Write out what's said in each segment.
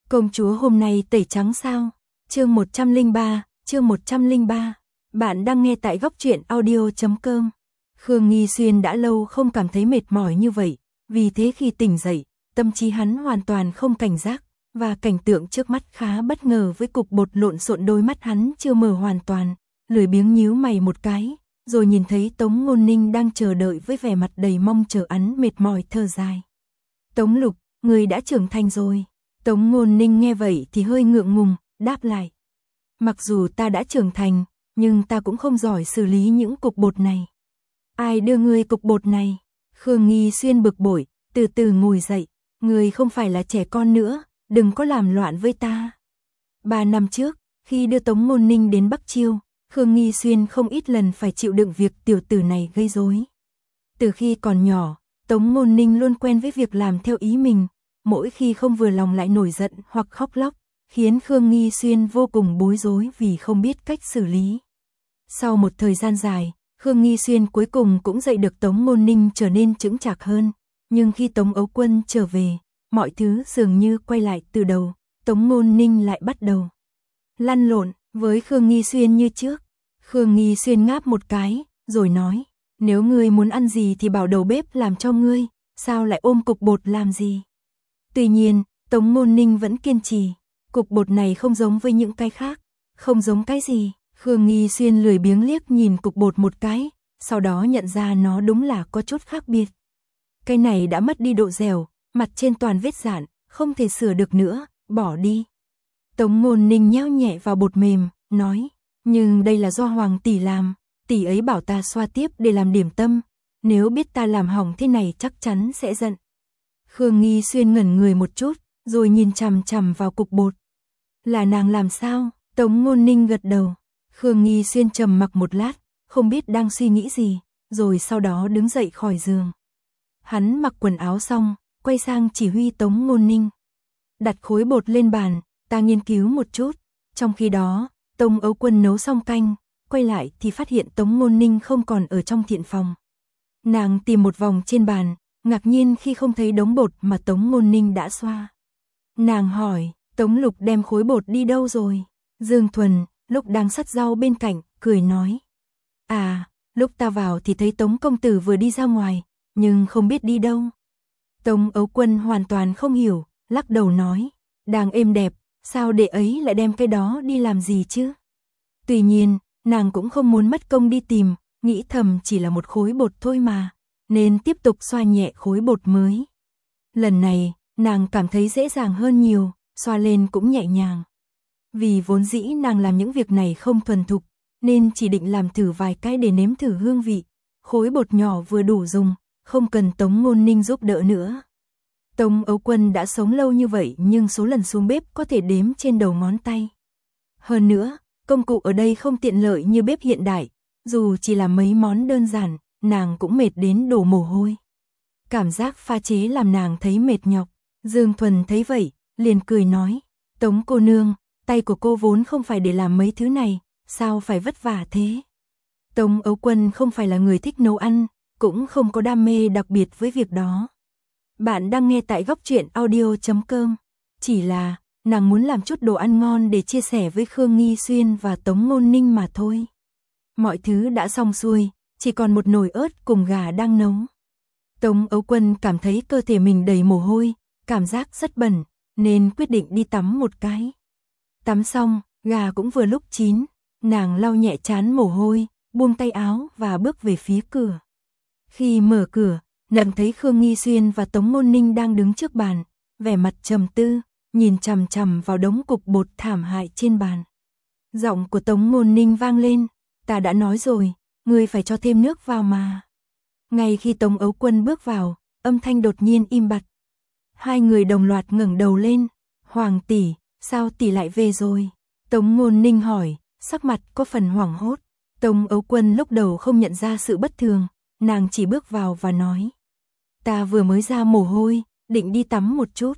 Công chúa hôm nay tẩy trắng sao? Chương 103. Bạn đang nghe tại góc truyện audio.com. Khương Nghi Xuyên đã lâu không cảm thấy mệt mỏi như vậy, vì thế khi tỉnh dậy, tâm trí hắn hoàn toàn không cảnh giác, và cảnh tượng trước mắt khá bất ngờ với cục bột lộn xộn. Đôi mắt hắn chưa mở hoàn toàn, lười biếng nhíu mày một cái, rồi nhìn thấy Tống Ngôn Ninh đang chờ đợi với vẻ mặt đầy mong chờ. Hắn mệt mỏi thở dài. Tống Lục, người đã trưởng thành rồi. Tống Ngôn Ninh nghe vậy thì hơi ngượng ngùng, đáp lại. Mặc dù ta đã trưởng thành, nhưng ta cũng không giỏi xử lý những cục bột này. Ai đưa ngươi cục bột này? Khương Nghi Xuyên bực bội, từ từ ngồi dậy. Ngươi không phải là trẻ con nữa, đừng có làm loạn với ta. 3 năm trước, khi đưa Tống Ngôn Ninh đến Bắc Chiêu, Khương Nghi Xuyên không ít lần phải chịu đựng việc tiểu tử này gây rối. Từ khi còn nhỏ, Tống Ngôn Ninh luôn quen với việc làm theo ý mình. Mỗi khi không vừa lòng lại nổi giận hoặc khóc lóc, khiến Khương Nghi Xuyên vô cùng bối rối vì không biết cách xử lý. Sau một thời gian dài, Khương Nghi Xuyên cuối cùng cũng dạy được Tống Ngôn Ninh trở nên chững chạc hơn. Nhưng khi Tống Ấu Quân trở về, mọi thứ dường như quay lại từ đầu. Tống Ngôn Ninh lại bắt đầu lăn lộn với Khương Nghi Xuyên như trước. Khương Nghi Xuyên ngáp một cái, rồi nói, nếu ngươi muốn ăn gì thì bảo đầu bếp làm cho ngươi, sao lại ôm cục bột làm gì? Tuy nhiên, Tống Ngôn Ninh vẫn kiên trì, cục bột này không giống với những cái khác. Không giống cái gì? Khương Nghi Xuyên lười biếng liếc nhìn cục bột một cái, sau đó nhận ra nó đúng là có chút khác biệt. Cái này đã mất đi độ dẻo, mặt trên toàn vết dạn, không thể sửa được nữa, bỏ đi. Tống Ngôn Ninh nhéo nhẹ vào bột mềm, nói, nhưng đây là do Hoàng tỷ làm, tỷ ấy bảo ta xoa tiếp để làm điểm tâm, nếu biết ta làm hỏng thế này chắc chắn sẽ giận. Khương Nghi Xuyên ngẩn người một chút, rồi nhìn chằm chằm vào cục bột. Là nàng làm sao? Tống Ngôn Ninh gật đầu. Khương Nghi Xuyên trầm mặc một lát, không biết đang suy nghĩ gì, rồi sau đó đứng dậy khỏi giường. Hắn mặc quần áo xong, quay sang chỉ huy Tống Ngôn Ninh. Đặt khối bột lên bàn, ta nghiên cứu một chút. Trong khi đó, Tống Ấu Quân nấu xong canh, quay lại thì phát hiện Tống Ngôn Ninh không còn ở trong thiện phòng. Nàng tìm một vòng trên bàn, ngạc nhiên khi không thấy đống bột mà Tống Ngôn Ninh đã xoa. Nàng hỏi, Tống Lục đem khối bột đi đâu rồi? Dương Thuần, lúc đang sắt rau bên cạnh, cười nói. À, lúc ta vào thì thấy Tống công tử vừa đi ra ngoài, nhưng không biết đi đâu. Tống Ấu Quân hoàn toàn không hiểu, lắc đầu nói, đang êm đẹp, sao đệ ấy lại đem cái đó đi làm gì chứ? Tuy nhiên, nàng cũng không muốn mất công đi tìm, nghĩ thầm chỉ là một khối bột thôi mà, nên tiếp tục xoa nhẹ khối bột mới. Lần này, nàng cảm thấy dễ dàng hơn nhiều, xoa lên cũng nhẹ nhàng. Vì vốn dĩ nàng làm những việc này không thuần thục, nên chỉ định làm thử vài cái để nếm thử hương vị. Khối bột nhỏ vừa đủ dùng, không cần Tống Ngôn Ninh giúp đỡ nữa. Tống Ấu Quân đã sống lâu như vậy nhưng số lần xuống bếp có thể đếm trên đầu ngón tay. Hơn nữa, công cụ ở đây không tiện lợi như bếp hiện đại, dù chỉ là mấy món đơn giản, nàng cũng mệt đến đổ mồ hôi. Cảm giác pha chế làm nàng thấy mệt nhọc. Dương Thuần thấy vậy, liền cười nói, Tống cô nương, tay của cô vốn không phải để làm mấy thứ này, sao phải vất vả thế? Tống Ấu Quân không phải là người thích nấu ăn, cũng không có đam mê đặc biệt với việc đó. Bạn đang nghe tại góc truyện audio.com. Chỉ là, nàng muốn làm chút đồ ăn ngon để chia sẻ với Khương Nghi Xuyên và Tống Ngôn Ninh mà thôi. Mọi thứ đã xong xuôi, chỉ còn một nồi ớt cùng gà đang nấu. Tống Ấu Quân cảm thấy cơ thể mình đầy mồ hôi, cảm giác rất bẩn, nên quyết định đi tắm một cái. Tắm xong, gà cũng vừa lúc chín, nàng lau nhẹ trán mồ hôi, buông tay áo và bước về phía cửa. Khi mở cửa, nàng thấy Khương Nghi Xuyên và Tống Ngôn Ninh đang đứng trước bàn, vẻ mặt trầm tư, nhìn chằm chằm vào đống cục bột thảm hại trên bàn. Giọng của Tống Ngôn Ninh vang lên, ta đã nói rồi, ngươi phải cho thêm nước vào mà. Ngay khi Tống Ấu Quân bước vào, âm thanh đột nhiên im bặt. Hai người đồng loạt ngẩng đầu lên. Hoàng tỷ, sao tỷ lại về rồi? Tống Ngôn Ninh hỏi, sắc mặt có phần hoảng hốt. Tống Ấu Quân lúc đầu không nhận ra sự bất thường, nàng chỉ bước vào và nói. Ta vừa mới ra mồ hôi, định đi tắm một chút.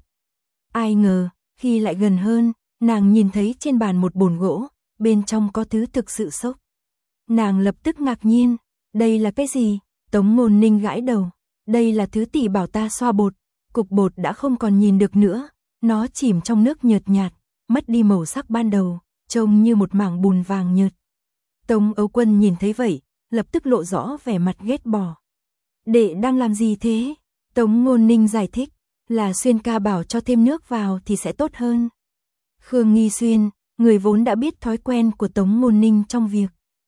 Ai ngờ, khi lại gần hơn, nàng nhìn thấy trên bàn một bồn gỗ, bên trong có thứ thực sự sốc. Nàng lập tức ngạc nhiên, đây là cái gì? Tống Ngôn Ninh gãi đầu, đây là thứ tỷ bảo ta xoa bột, cục bột đã không còn nhìn được nữa, Nó chìm trong nước nhợt nhạt, mất đi màu sắc ban đầu, trông như một mảng bùn vàng nhợt. Tống Âu Quân nhìn thấy vậy, lập tức lộ rõ vẻ mặt ghét bỏ. Đệ đang làm gì thế? Tống Ngôn Ninh giải thích, là Xuyên ca bảo cho thêm nước vào thì sẽ tốt hơn. Khương Nghi Xuyên, người vốn đã biết thói quen của Tống Ngôn Ninh trong việc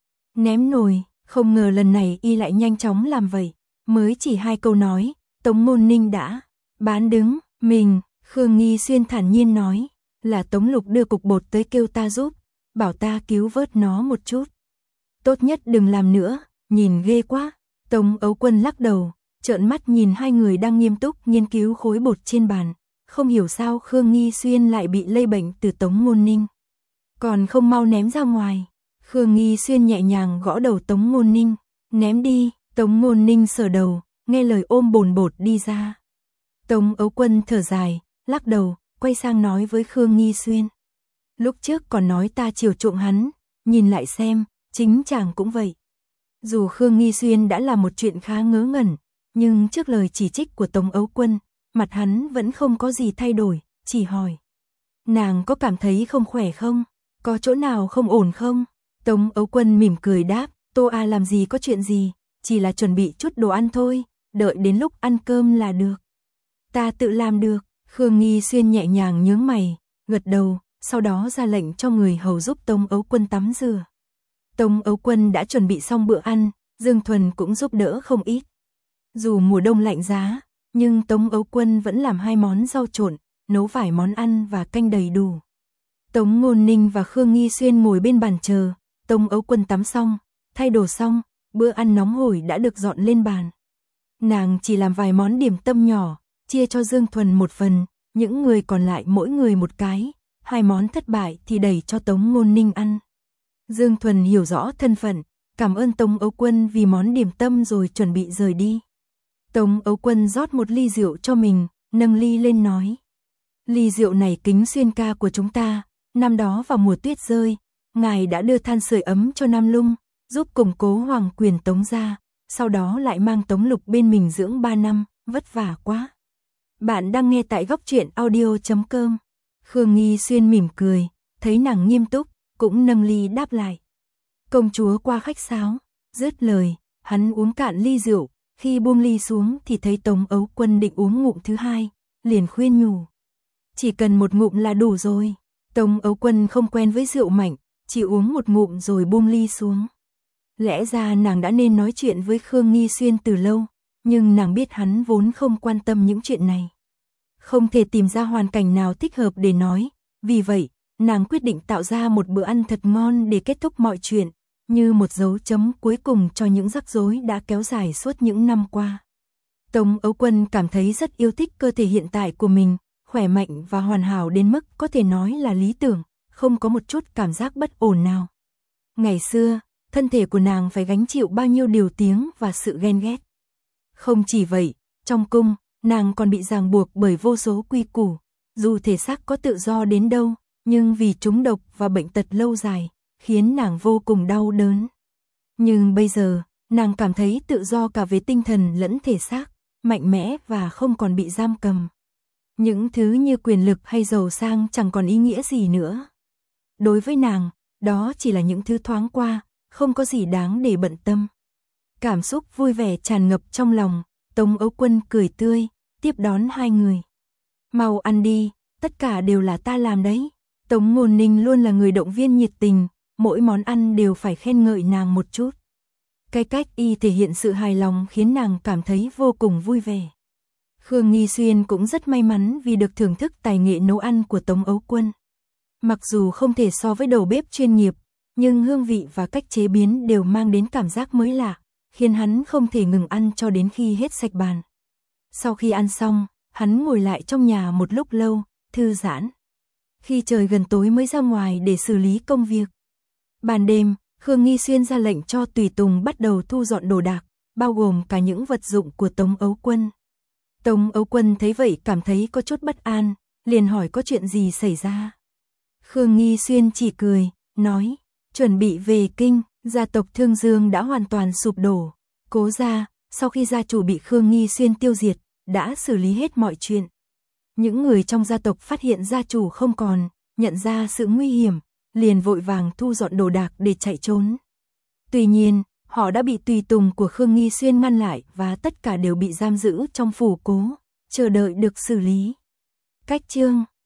ném nồi, không ngờ lần này y lại nhanh chóng làm vậy. Mới chỉ 2 câu nói, Tống Ngôn Ninh đã bán đứng mình. Khương Nghi Xuyên thản nhiên nói, là Tống Lục đưa cục bột tới kêu ta giúp, bảo ta cứu vớt nó một chút. Tốt nhất đừng làm nữa, nhìn ghê quá. Tống Âu Quân lắc đầu, trợn mắt nhìn 2 người đang nghiêm túc nghiên cứu khối bột trên bàn. Không hiểu sao Khương Nghi Xuyên lại bị lây bệnh từ Tống Ngôn Ninh. Còn không mau ném ra ngoài. Khương Nghi Xuyên nhẹ nhàng gõ đầu Tống Ngôn Ninh, ném đi. Tống Ngôn Ninh sờ đầu, nghe lời ôm bồn bột đi ra. Tống Âu Quân thở dài, lắc đầu, quay sang nói với Khương Nghi Xuyên. Lúc trước còn nói ta chiều chuộng hắn, nhìn lại xem, chính chàng cũng vậy. Dù Khương Nghi Xuyên đã làm một chuyện khá ngớ ngẩn, nhưng trước lời chỉ trích của Tống Âu Quân, mặt hắn vẫn không có gì thay đổi, chỉ hỏi. Nàng có cảm thấy không khỏe không? Có chỗ nào không ổn không? Tống Âu Quân mỉm cười đáp, Tô A làm gì có chuyện gì, chỉ là chuẩn bị chút đồ ăn thôi, đợi đến lúc ăn cơm là được. Ta tự làm được. Khương Nghi Xuyên nhẹ nhàng nhướng mày, gật đầu, sau đó ra lệnh cho người hầu giúp Tống Âu Quân tắm rửa. Tống Âu Quân đã chuẩn bị xong bữa ăn, Dương Thuần cũng giúp đỡ không ít. Dù mùa đông lạnh giá, nhưng Tống Âu Quân vẫn làm 2 món rau trộn, nấu vài món ăn và canh đầy đủ. Tống Ngôn Ninh và Khương Nghi Xuyên ngồi bên bàn chờ, Tống Âu Quân tắm xong, thay đồ xong, bữa ăn nóng hổi đã được dọn lên bàn. Nàng chỉ làm vài món điểm tâm nhỏ, chia cho Dương Thuần một phần, những người còn lại mỗi người một cái, 2 món thất bại thì đẩy cho Tống Ngôn Ninh ăn. Dương Thuần hiểu rõ thân phận, cảm ơn Tống Âu Quân vì món điểm tâm rồi chuẩn bị rời đi. Tống Âu Quân rót một ly rượu cho mình, nâng ly lên nói. Ly rượu này kính Xuyên ca của chúng ta, năm đó vào mùa tuyết rơi, ngài đã đưa than sưởi ấm cho Nam Lung, giúp củng cố hoàng quyền Tống gia, sau đó lại mang Tống Lục bên mình dưỡng 3 năm, vất vả quá. Bạn đang nghe tại Góc Truyện Audio.com. Khương Nghi Xuyên mỉm cười, thấy nàng nghiêm túc, cũng nâng ly đáp lại. Công chúa qua khách sáo, dứt lời, hắn uống cạn ly rượu, khi buông ly xuống thì thấy Tống Âu Quân định uống ngụm thứ 2, liền khuyên nhủ. Chỉ cần một ngụm là đủ rồi. Tống Âu Quân không quen với rượu mạnh, chỉ uống một ngụm rồi buông ly xuống. Lẽ ra nàng đã nên nói chuyện với Khương Nghi Xuyên từ lâu, nhưng nàng biết hắn vốn không quan tâm những chuyện này. Không thể tìm ra hoàn cảnh nào thích hợp để nói, vì vậy, nàng quyết định tạo ra một bữa ăn thật ngon để kết thúc mọi chuyện, như một dấu chấm cuối cùng cho những rắc rối đã kéo dài suốt những năm qua. Tống Âu Quân cảm thấy rất yêu thích cơ thể hiện tại của mình, khỏe mạnh và hoàn hảo đến mức có thể nói là lý tưởng, không có một chút cảm giác bất ổn nào. Ngày xưa, thân thể của nàng phải gánh chịu bao nhiêu điều tiếng và sự ghen ghét. Không chỉ vậy, trong cung, nàng còn bị ràng buộc bởi vô số quy củ, dù thể xác có tự do đến đâu, nhưng vì trúng độc và bệnh tật lâu dài, khiến nàng vô cùng đau đớn. Nhưng bây giờ, nàng cảm thấy tự do cả về tinh thần lẫn thể xác, mạnh mẽ và không còn bị giam cầm. Những thứ như quyền lực hay giàu sang chẳng còn ý nghĩa gì nữa. Đối với nàng, đó chỉ là những thứ thoáng qua, không có gì đáng để bận tâm. Cảm xúc vui vẻ tràn ngập trong lòng, Tống Âu Quân cười tươi, tiếp đón 2 người. Mau ăn đi, tất cả đều là ta làm đấy. Tống Ngôn Ninh luôn là người động viên nhiệt tình, mỗi món ăn đều phải khen ngợi nàng một chút. Cái cách y thể hiện sự hài lòng khiến nàng cảm thấy vô cùng vui vẻ. Khương Nghi Xuyên cũng rất may mắn vì được thưởng thức tài nghệ nấu ăn của Tống Âu Quân. Mặc dù không thể so với đầu bếp chuyên nghiệp, nhưng hương vị và cách chế biến đều mang đến cảm giác mới lạ, khiến hắn không thể ngừng ăn cho đến khi hết sạch bàn. Sau khi ăn xong, hắn ngồi lại trong nhà một lúc lâu, thư giãn. Khi trời gần tối mới ra ngoài để xử lý công việc. Ban đêm, Khương Nghi Xuyên ra lệnh cho tùy tùng bắt đầu thu dọn đồ đạc, bao gồm cả những vật dụng của Tống Âu Quân. Tống Âu Quân thấy vậy cảm thấy có chút bất an, liền hỏi có chuyện gì xảy ra. Khương Nghi Xuyên chỉ cười, nói, chuẩn bị về kinh, gia tộc Thương Dương đã hoàn toàn sụp đổ. Cố gia, sau khi gia chủ bị Khương Nghi Xuyên tiêu diệt, đã xử lý hết mọi chuyện. Những người trong gia tộc phát hiện gia chủ không còn, nhận ra sự nguy hiểm, liền vội vàng thu dọn đồ đạc để chạy trốn. Tuy nhiên, họ đã bị tùy tùng của Khương Nghi Xuyên ngăn lại và tất cả đều bị giam giữ trong phủ cố, chờ đợi được xử lý. Cách chương